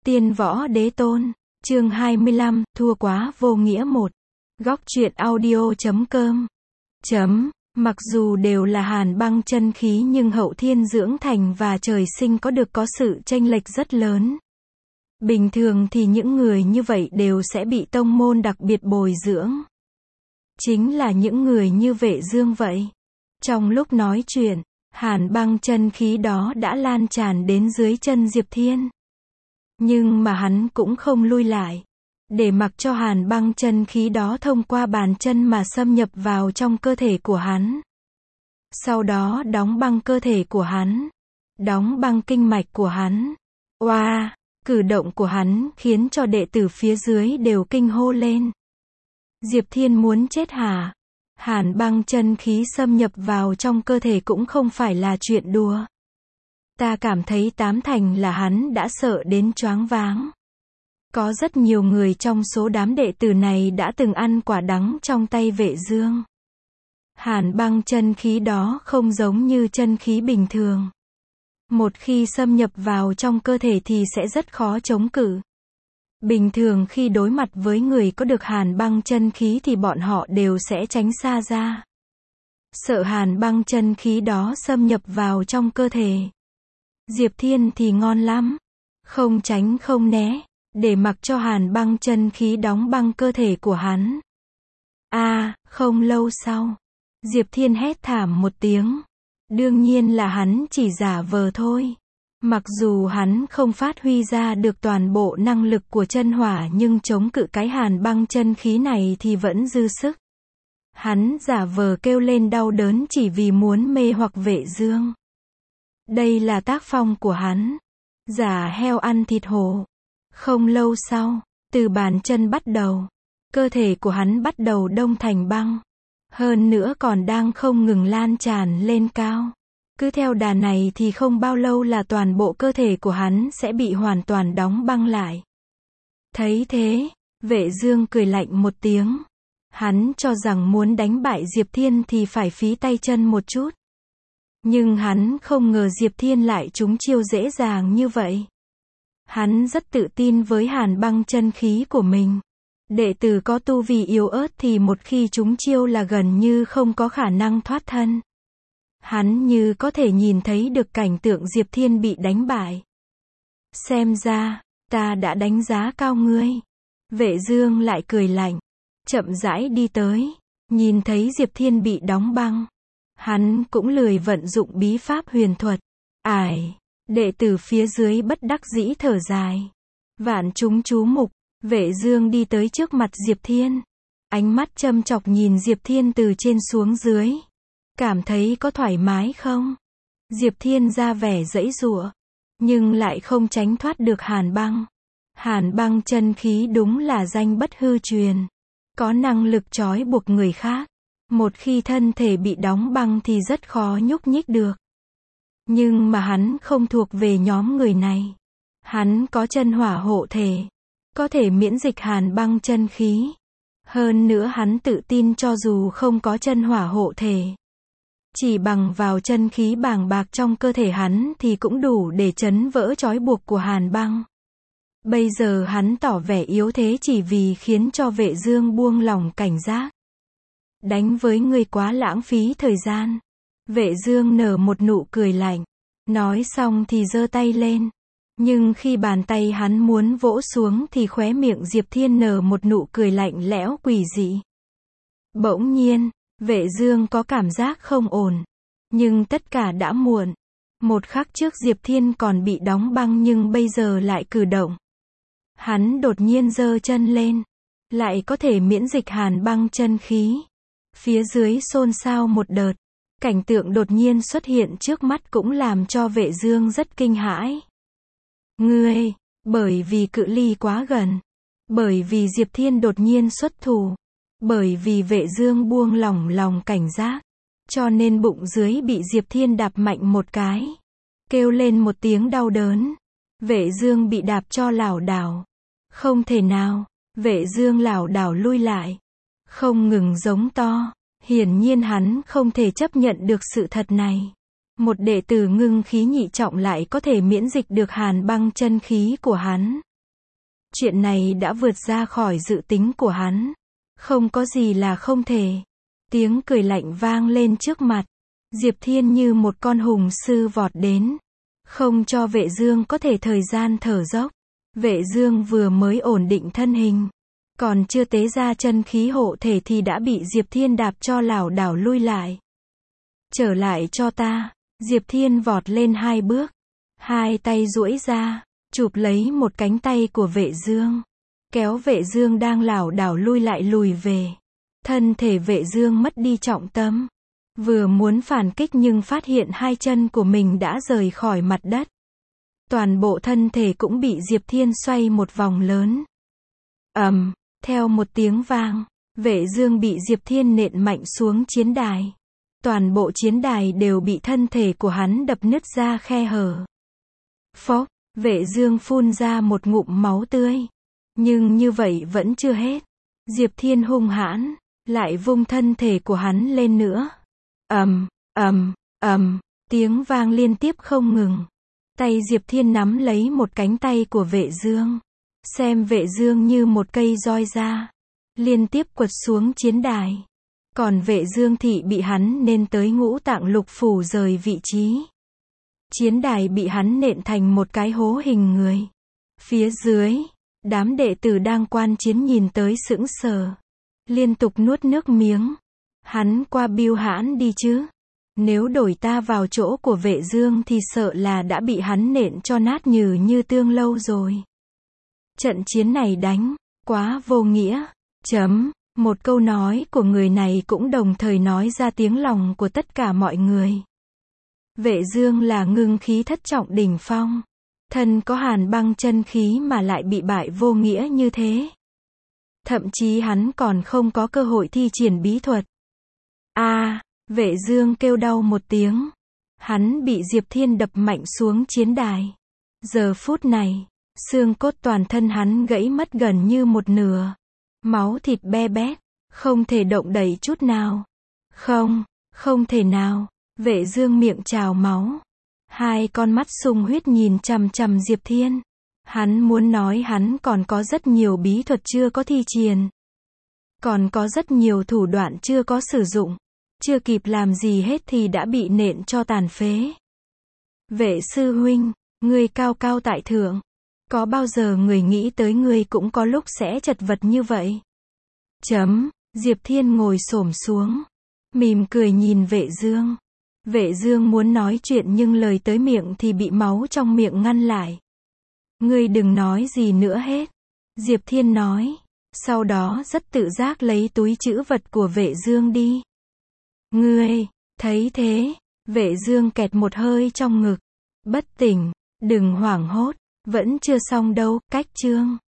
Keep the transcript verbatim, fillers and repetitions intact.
Tiên Võ Đế Tôn, chương hai mươi lăm, thua quá vô nghĩa một. Góc truyện audio chấm com. Chấm, mặc dù đều là hàn băng chân khí nhưng hậu thiên dưỡng thành và trời sinh có được có sự chênh lệch rất lớn. Bình thường thì những người như vậy đều sẽ bị tông môn đặc biệt bồi dưỡng. Chính là những người như Vệ Dương vậy. Trong lúc nói chuyện, hàn băng chân khí đó đã lan tràn đến dưới chân Diệp Thiên. Nhưng mà hắn cũng không lui lại, để mặc cho hàn băng chân khí đó thông qua bàn chân mà xâm nhập vào trong cơ thể của hắn. Sau đó đóng băng cơ thể của hắn, đóng băng kinh mạch của hắn. Oa, cử động của hắn khiến cho đệ tử phía dưới đều kinh hô lên. Diệp Thiên muốn chết hả? Hàn băng chân khí xâm nhập vào trong cơ thể cũng không phải là chuyện đùa. Ta cảm thấy tám thành là hắn đã sợ đến choáng váng. Có rất nhiều người trong số đám đệ tử này đã từng ăn quả đắng trong tay Vệ Dương. Hàn băng chân khí đó không giống như chân khí bình thường. Một khi xâm nhập vào trong cơ thể thì sẽ rất khó chống cự. Bình thường khi đối mặt với người có được hàn băng chân khí thì bọn họ đều sẽ tránh xa ra. Sợ hàn băng chân khí đó xâm nhập vào trong cơ thể. Diệp Thiên thì ngon lắm. Không tránh không né, để mặc cho hàn băng chân khí đóng băng cơ thể của hắn. A, à, không lâu sau, Diệp Thiên hét thảm một tiếng. Đương nhiên là hắn chỉ giả vờ thôi. Mặc dù hắn không phát huy ra được toàn bộ năng lực của chân hỏa nhưng chống cự cái hàn băng chân khí này thì vẫn dư sức. Hắn giả vờ kêu lên đau đớn chỉ vì muốn mê hoặc Vệ Dương. Đây là tác phong của hắn. Giả heo ăn thịt hổ. Không lâu sau, từ bàn chân bắt đầu, cơ thể của hắn bắt đầu đông thành băng. Hơn nữa còn đang không ngừng lan tràn lên cao. Cứ theo đà này thì không bao lâu là toàn bộ cơ thể của hắn sẽ bị hoàn toàn đóng băng lại. Thấy thế, Vệ Dương cười lạnh một tiếng. Hắn cho rằng muốn đánh bại Diệp Thiên thì phải phí tay chân một chút. Nhưng hắn không ngờ Diệp Thiên lại trúng chiêu dễ dàng như vậy. Hắn rất tự tin với hàn băng chân khí của mình. Đệ tử có tu vi yếu ớt thì một khi trúng chiêu là gần như không có khả năng thoát thân. Hắn như có thể nhìn thấy được cảnh tượng Diệp Thiên bị đánh bại. Xem ra, ta đã đánh giá cao ngươi. Vệ Dương lại cười lạnh, chậm rãi đi tới, nhìn thấy Diệp Thiên bị đóng băng. Hắn cũng lười vận dụng bí pháp huyền thuật. Ải, đệ tử phía dưới bất đắc dĩ thở dài. Vạn chúng chú mục, Vệ Dương đi tới trước mặt Diệp Thiên. Ánh mắt châm chọc nhìn Diệp Thiên từ trên xuống dưới. Cảm thấy có thoải mái không? Diệp Thiên ra vẻ giãy giụa, nhưng lại không tránh thoát được hàn băng. Hàn băng chân khí đúng là danh bất hư truyền. Có năng lực trói buộc người khác. Một khi thân thể bị đóng băng thì rất khó nhúc nhích được. Nhưng mà hắn không thuộc về nhóm người này. Hắn có chân hỏa hộ thể, có thể miễn dịch hàn băng chân khí. Hơn nữa hắn tự tin cho dù không có chân hỏa hộ thể, chỉ bằng vào chân khí bàng bạc trong cơ thể hắn thì cũng đủ để chấn vỡ trói buộc của hàn băng. Bây giờ hắn tỏ vẻ yếu thế chỉ vì khiến cho Vệ Dương buông lỏng cảnh giác. Đánh với ngươi quá lãng phí thời gian. Vệ Dương nở một nụ cười lạnh. Nói xong thì giơ tay lên. Nhưng khi bàn tay hắn muốn vỗ xuống thì khóe miệng Diệp Thiên nở một nụ cười lạnh lẽo quỷ dị. Bỗng nhiên, Vệ Dương có cảm giác không ổn. Nhưng tất cả đã muộn. Một khắc trước Diệp Thiên còn bị đóng băng nhưng bây giờ lại cử động. Hắn đột nhiên giơ chân lên. Lại có thể miễn dịch hàn băng chân khí. Phía dưới xôn xao một đợt. Cảnh tượng đột nhiên xuất hiện trước mắt cũng làm cho Vệ Dương rất kinh hãi. Ngươi, bởi vì cự ly quá gần. Bởi vì Diệp Thiên đột nhiên xuất thủ. Bởi vì Vệ Dương buông lỏng lòng cảnh giác. Cho nên bụng dưới bị Diệp Thiên đạp mạnh một cái. Kêu lên một tiếng đau đớn. Vệ Dương bị đạp cho lảo đảo. Không thể nào, Vệ Dương lảo đảo lui lại. Không ngừng giống to. Hiển nhiên hắn không thể chấp nhận được sự thật này. Một đệ tử ngưng khí nhị trọng lại có thể miễn dịch được hàn băng chân khí của hắn. Chuyện này đã vượt ra khỏi dự tính của hắn. Không có gì là không thể. Tiếng cười lạnh vang lên trước mặt. Diệp Thiên như một con hùng sư vọt đến. Không cho Vệ Dương có thể thời gian thở dốc. Vệ Dương vừa mới ổn định thân hình. Còn chưa tế ra chân khí hộ thể thì đã bị Diệp Thiên đạp cho lảo đảo lui lại. Trở lại cho ta. Diệp Thiên vọt lên hai bước. Hai tay duỗi ra. Chụp lấy một cánh tay của Vệ Dương. Kéo Vệ Dương đang lảo đảo lui lại lùi về. Thân thể Vệ Dương mất đi trọng tâm. Vừa muốn phản kích nhưng phát hiện hai chân của mình đã rời khỏi mặt đất. Toàn bộ thân thể cũng bị Diệp Thiên xoay một vòng lớn. Ầm, theo một tiếng vang, Vệ Dương bị Diệp Thiên nện mạnh xuống chiến đài. Toàn bộ chiến đài đều bị thân thể của hắn đập nứt ra khe hở. Phốc, Vệ Dương phun ra một ngụm máu tươi. Nhưng như vậy vẫn chưa hết. Diệp Thiên hung hãn, lại vung thân thể của hắn lên nữa. Ầm, ầm, ầm, tiếng vang liên tiếp không ngừng. Tay Diệp Thiên nắm lấy một cánh tay của Vệ Dương. Xem Vệ Dương như một cây roi ra. Liên tiếp quật xuống chiến đài. Còn Vệ Dương thị bị hắn nên tới ngũ tạng lục phủ rời vị trí. Chiến đài bị hắn nện thành một cái hố hình người. Phía dưới, đám đệ tử đang quan chiến nhìn tới sững sờ. Liên tục nuốt nước miếng. Hắn qua Bưu Hãn đi chứ. Nếu đổi ta vào chỗ của Vệ Dương thì sợ là đã bị hắn nện cho nát nhừ như tương lâu rồi. Trận chiến này đánh, quá vô nghĩa. Chấm, một câu nói của người này cũng đồng thời nói ra tiếng lòng của tất cả mọi người. Vệ Dương là ngưng khí thất trọng đỉnh phong. Thân có hàn băng chân khí mà lại bị bại vô nghĩa như thế. Thậm chí hắn còn không có cơ hội thi triển bí thuật. A, à, Vệ Dương kêu đau một tiếng. Hắn bị Diệp Thiên đập mạnh xuống chiến đài. Giờ phút này, xương cốt toàn thân hắn gãy mất gần như một nửa. Máu thịt be bét, không thể động đậy chút nào. Không, không thể nào. Vệ Dương miệng trào máu. Hai con mắt sung huyết nhìn chằm chằm Diệp Thiên. Hắn muốn nói hắn còn có rất nhiều bí thuật chưa có thi triển. Còn có rất nhiều thủ đoạn chưa có sử dụng. Chưa kịp làm gì hết thì đã bị nện cho tàn phế. Vệ sư huynh, ngươi cao cao tại thượng. Có bao giờ người nghĩ tới ngươi cũng có lúc sẽ chật vật như vậy? Chấm, Diệp Thiên ngồi xổm xuống. Mỉm cười nhìn Vệ Dương. Vệ Dương muốn nói chuyện nhưng lời tới miệng thì bị máu trong miệng ngăn lại. Ngươi đừng nói gì nữa hết. Diệp Thiên nói. Sau đó rất tự giác lấy túi trữ vật của Vệ Dương đi. Ngươi, thấy thế, Vệ Dương kẹt một hơi trong ngực. Bất tỉnh, đừng hoảng hốt, vẫn chưa xong đâu, cách chương.